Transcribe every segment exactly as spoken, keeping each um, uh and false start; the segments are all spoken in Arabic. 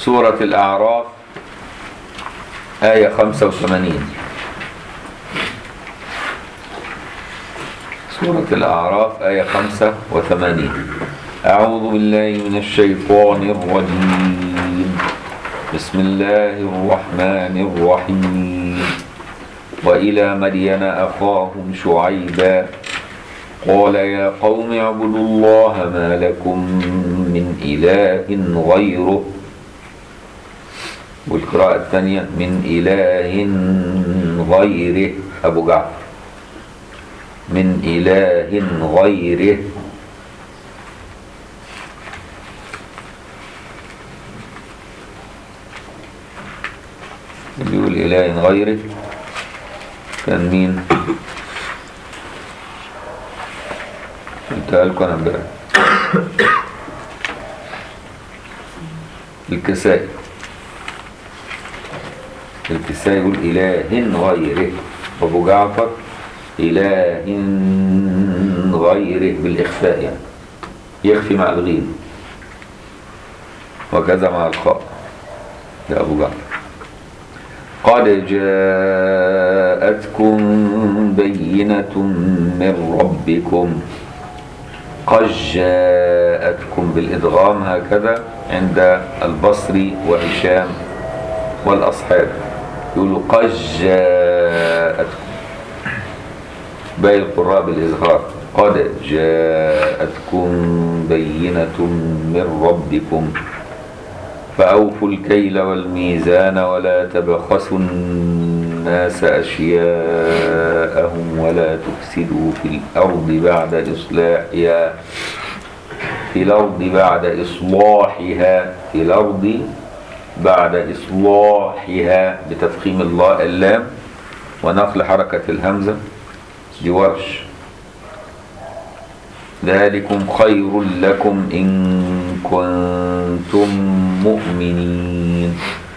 سورة الأعراف آية خمسة وثمانين. سورة الأعراف آية خمسة وثمانين. أعوذ بالله من الشيطان الرجيم. بسم الله الرحمن الرحيم. وإلى مدين أخاهم شعيبا قال يا قوم اعبدوا الله ما لكم من إله غيره. والقراءة الثانية من إله غيره أبو جعفر، من إله غيره. اللي يقول إله غيره كان مين؟ قلتها لكم أنا امبارح، الكسائي. الكسائي يقول إله غيره، أبو جعفر إله غيره بالإخفاء، يعني يخفي مع الغين، وكذا مع الخاء. ده أبو جعفر. قد جاءتكم بينة من ربكم. قد جاءتكم بالإدغام هكذا عند البصري وهشام والأصحاب، يقولوا قد جاءتكم. باقي القراء بالإظهار. قد جاءتكم بينة من ربكم فأوفوا الكيل والميزان ولا تبخسوا الناس أشياءهم ولا تفسدوا في الأرض بعد إصلاحها في الأرض بعد إصلاحها في الأرض بعد إصلاحها بتفخيم الله اللام ونقل حركة الهمزة. دي ورش. ذلكم خير لكم إن كنتم مؤمنين.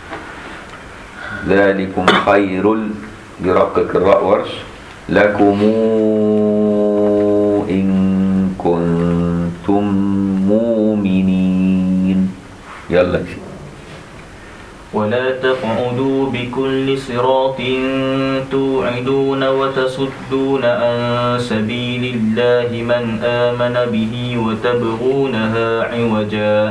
ذلكم خير برقق الراء ورش لكم إن كنتم مؤمنين. يلا شيء. ولا تقعدوا بكل صراط توعدون وتصدون عن سبيل الله من آمن به وتبغونها عوجا.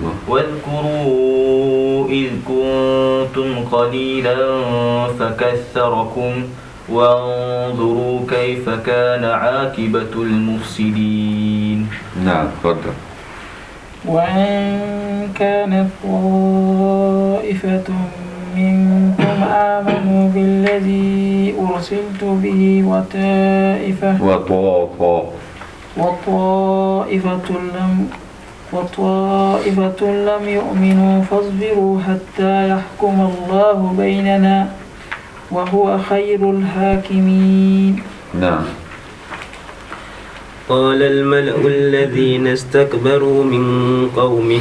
واذكروا إذ كنتم قليلا فكثركم وانظروا كيف كان عاقبة المفسدين. نعم تفضل. وإن كانت طائفة منكم آمنوا بالذي أرسلت به وطائفة وطائفة وطائفة لم وطائفة لم يؤمنوا فاصبروا حتى يحكم الله بيننا وهو خير الحاكمين. نعم. قال الملأ الذين استكبروا من قومه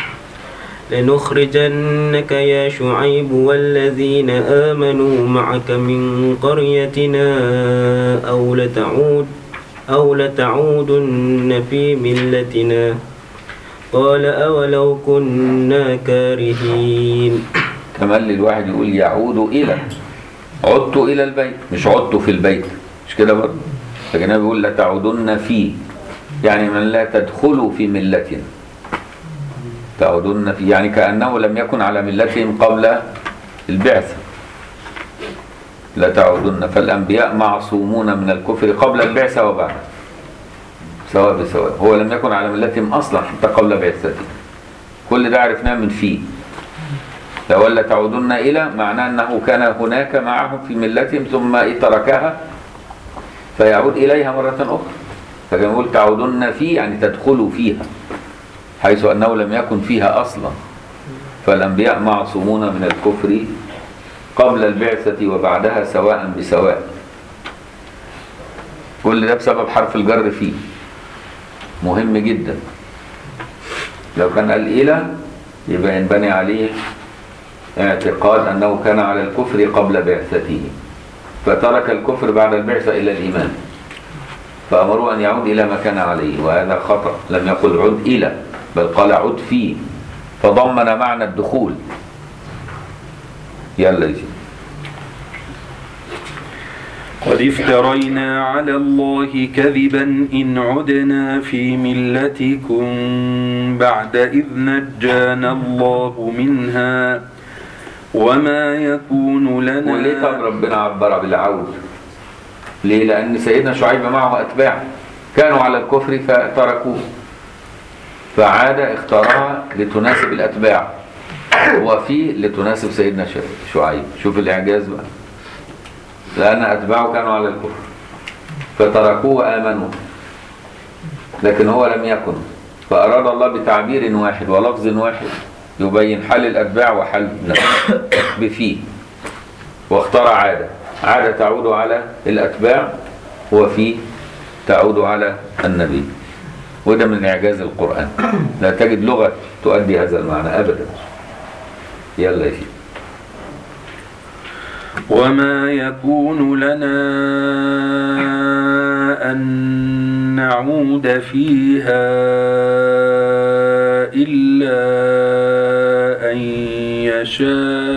لنخرجنك يا شعيب والذين آمنوا معك من قريتنا أو لتعود أو لتعودن في ملتنا قال أولو كنا كارهين. كمان للواحد يقول يعود إلى، عدت إلى البيت مش عدت في البيت، مش كده برضه؟ لكن بيقول لا تعودن فيه، يعني من لا تدخلوا في ملتنا. تعودن فيه يعني كأنه لم يكن على ملتهم قبل البعثة. لا تعودن. فالأنبياء معصومون من الكفر قبل البعثة وبعد سواء بسواء. هو لم يكن على ملتهم أصلا حتى قبل بعثته. كل ده عرفناه من فيه. لو لا تعودن إلى معناه أنه كان هناك معهم في ملتهم ثم تركها فيعود إليها مرة أخرى. فكان يقول تعودن فيه يعني تدخلوا فيها، حيث أنه لم يكن فيها أصلا. فالأنبياء معصومون من الكفر قبل البعثة وبعدها سواء بسواء. كل ده بسبب حرف الجر فيه، مهم جدا. لو كان قال إلى يبقى ينبني عليه اعتقاد أنه كان على الكفر قبل بعثته فترك الكفر بعد البعثة إلى الإيمان، فأمروا أن يعود إلى ما كان عليه، وهذا خطأ. لم يقل عد إلى بل قال عد فيه، فضمن معنى الدخول. يلا يجي. قد افترينا على الله كذبا إن عدنا في ملتكم بعد إذ نجانا الله منها وما يكون لنا. وليه طب ربنا عبر بالعود؟ ليه؟ لأن سيدنا شعيب معه أتباع كانوا على الكفر فتركوه، فعاد اختارها لتناسب الأتباع، وفي لتناسب سيدنا شعيب. شوف الإعجاز بقى، لأن أتباعه كانوا على الكفر فتركوه وآمنوا، لكن هو لم يكن، فأراد الله بتعبير واحد ولفظ واحد يبين حال الأتباع وحال نفسه بفيه، واختار عادة عادة تعود على الأتباع وفيه تعود على النبي. وده من إعجاز القرآن، لا تجد لغة تؤدي هذا المعنى أبدا. يلا يا سيدي. وما يكون لنا أن نعود فيها إلا أن يشاء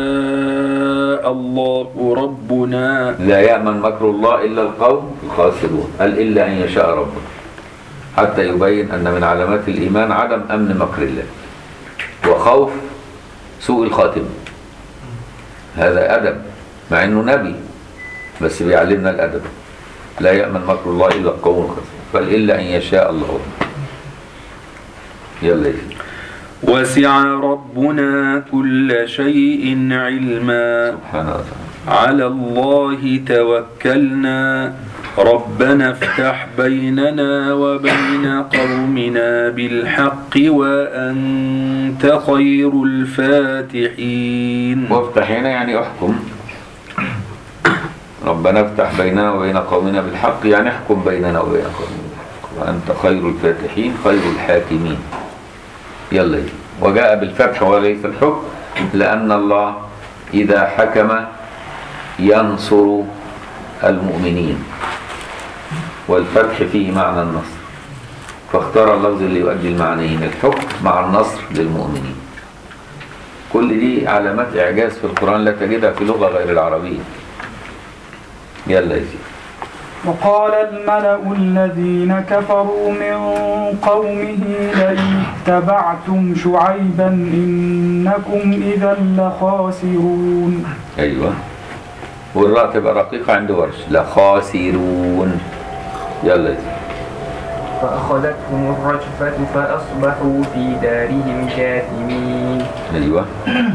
الله ربنا. لا يأمن مكر الله إلا القوم الخاسرون، قال إلا أن يشاء ربنا، حتى يبين أن من علامات الإيمان عدم أمن مكر الله وخوف سوء الخاتمة. هذا أدب، مع أنه نبي بس بيعلمنا الأدب. لا يأمن مكر الله إلا القوم الخاسرون، بل إلا أن يشاء الله. يلا يجي. وسع ربنا كل شيء علما سبحانه وتعالى. على الله توكلنا ربنا افتح بيننا وبين قومنا بالحق وأنت خير الفاتحين. وافتح هنا يعني احكم. ربنا افتح بيننا وبين قومنا بالحق يعني احكم بيننا وبين قومنا بالحق وأنت خير الفاتحين خير الحاكمين. يلا يجي. وجاء بالفتح وليس الحكم، لأن الله إذا حكم ينصر المؤمنين، والفتح فيه معنى النصر، فاختار اللفظ اللي يؤدي المعنيين، الحكم مع النصر للمؤمنين. كل دي علامات إعجاز في القرآن لا تجدها في لغة غير العربية. يلا يجي. وقال الملأ الذين كفروا من قومه لئن اتبعتم شعيبا إنكم إذا لخاسرون. أيوة، والراء تبقى رقيقة عند ورش، لخاسرون. يلا يجي. فأخذتهم الرجفة فأصبحوا في دارهم جاثمين. أيوة.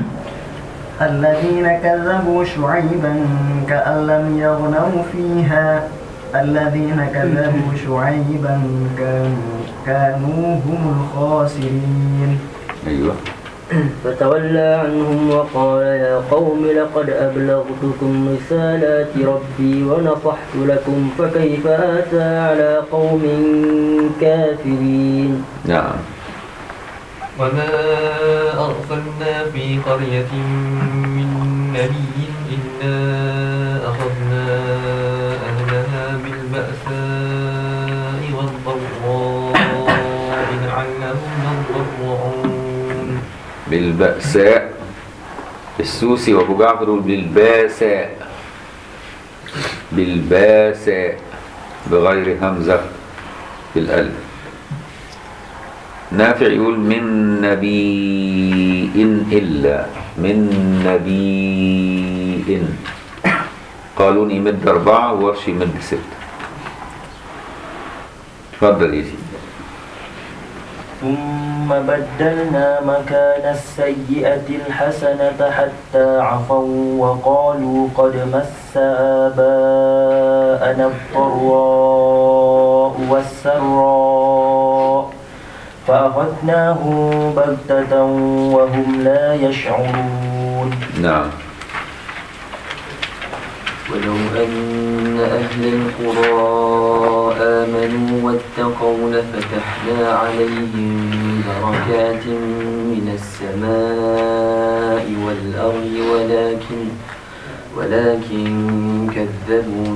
الذين كذبوا شعيبا كأن لم يغنوا فيها الذين كذبوا شعيبا كانوا, كانوا هم الخاسرين. أيوة. فتولى عنهم وقال يا قوم لقد أبلغتكم رسالات ربي ونصحت لكم فكيف آتى على قوم كافرين. نعم. وما أرسلنا في قرية من نبي إلا أخذنا أهلها بالبأساء والضراء لعلهم يضرعون. بالبأساء السوسي وابو جعفر بالباساء، بالباساء بغير همزة في الألف. نافع يقول من نبي إلا، من نبي. قالون يمد أربعة وورش يمد ستة. تفضل يا سيدي. ثم بدلنا مكان السيئة الحسنة حتى عفوا وقالوا قد مس آباءنا الضراء والسراء فأخذناهم بغتة وهم لا يشعرون. نعم. ولو أن أهل القرى آمنوا واتقوا لفتحنا عليهم بركات من السماء والأرض ولكن ولكن كذبوا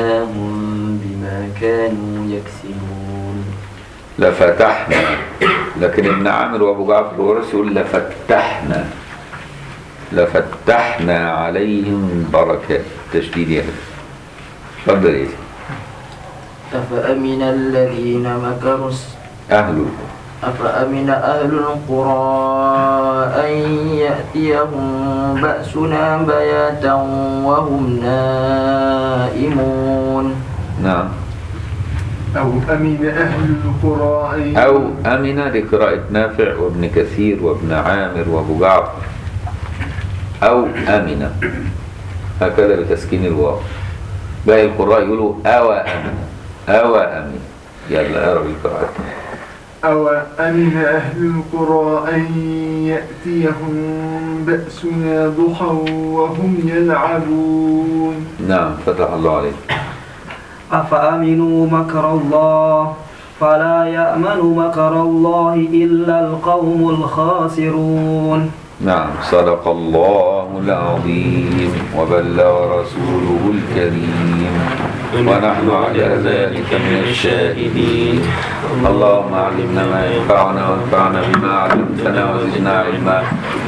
فأخذناهم بما كانوا يكسبون. لفتحنا لكن ابن عامر وابو جعفر الورش يقول لفتحنا لفتحنا عليهم بركات تشديد يعني. اتفضل يا سيدي. أفأمن الذين مكروا أهل أفأمن أهل القرى أن يأتيهم بأسنا بياتا وهم نائمون. نعم. أو أمن أهل القرى أن أو أمن لقراءة نافع وابن كثير وابن عامر وابو جعفر. أو أمن هكذا بتسكين الواو. باقي القراء يقولوا أو أمن أو أمن. يلا اقرأ القراءات. أو أمن أهل القرى أن يأتيهم بأسنا ضحى وهم يلعبون. نعم فتح الله عليك. أفأمنوا مكر الله فلا يأمن مكر الله إلا القوم الخاسرون. نعم صدق الله العظيم وبلغ رسوله الكريم ونحن على ذلك من الشاهدين. اللهم علمنا ما ينفعنا وانفعنا بما علمتنا وزدنا علما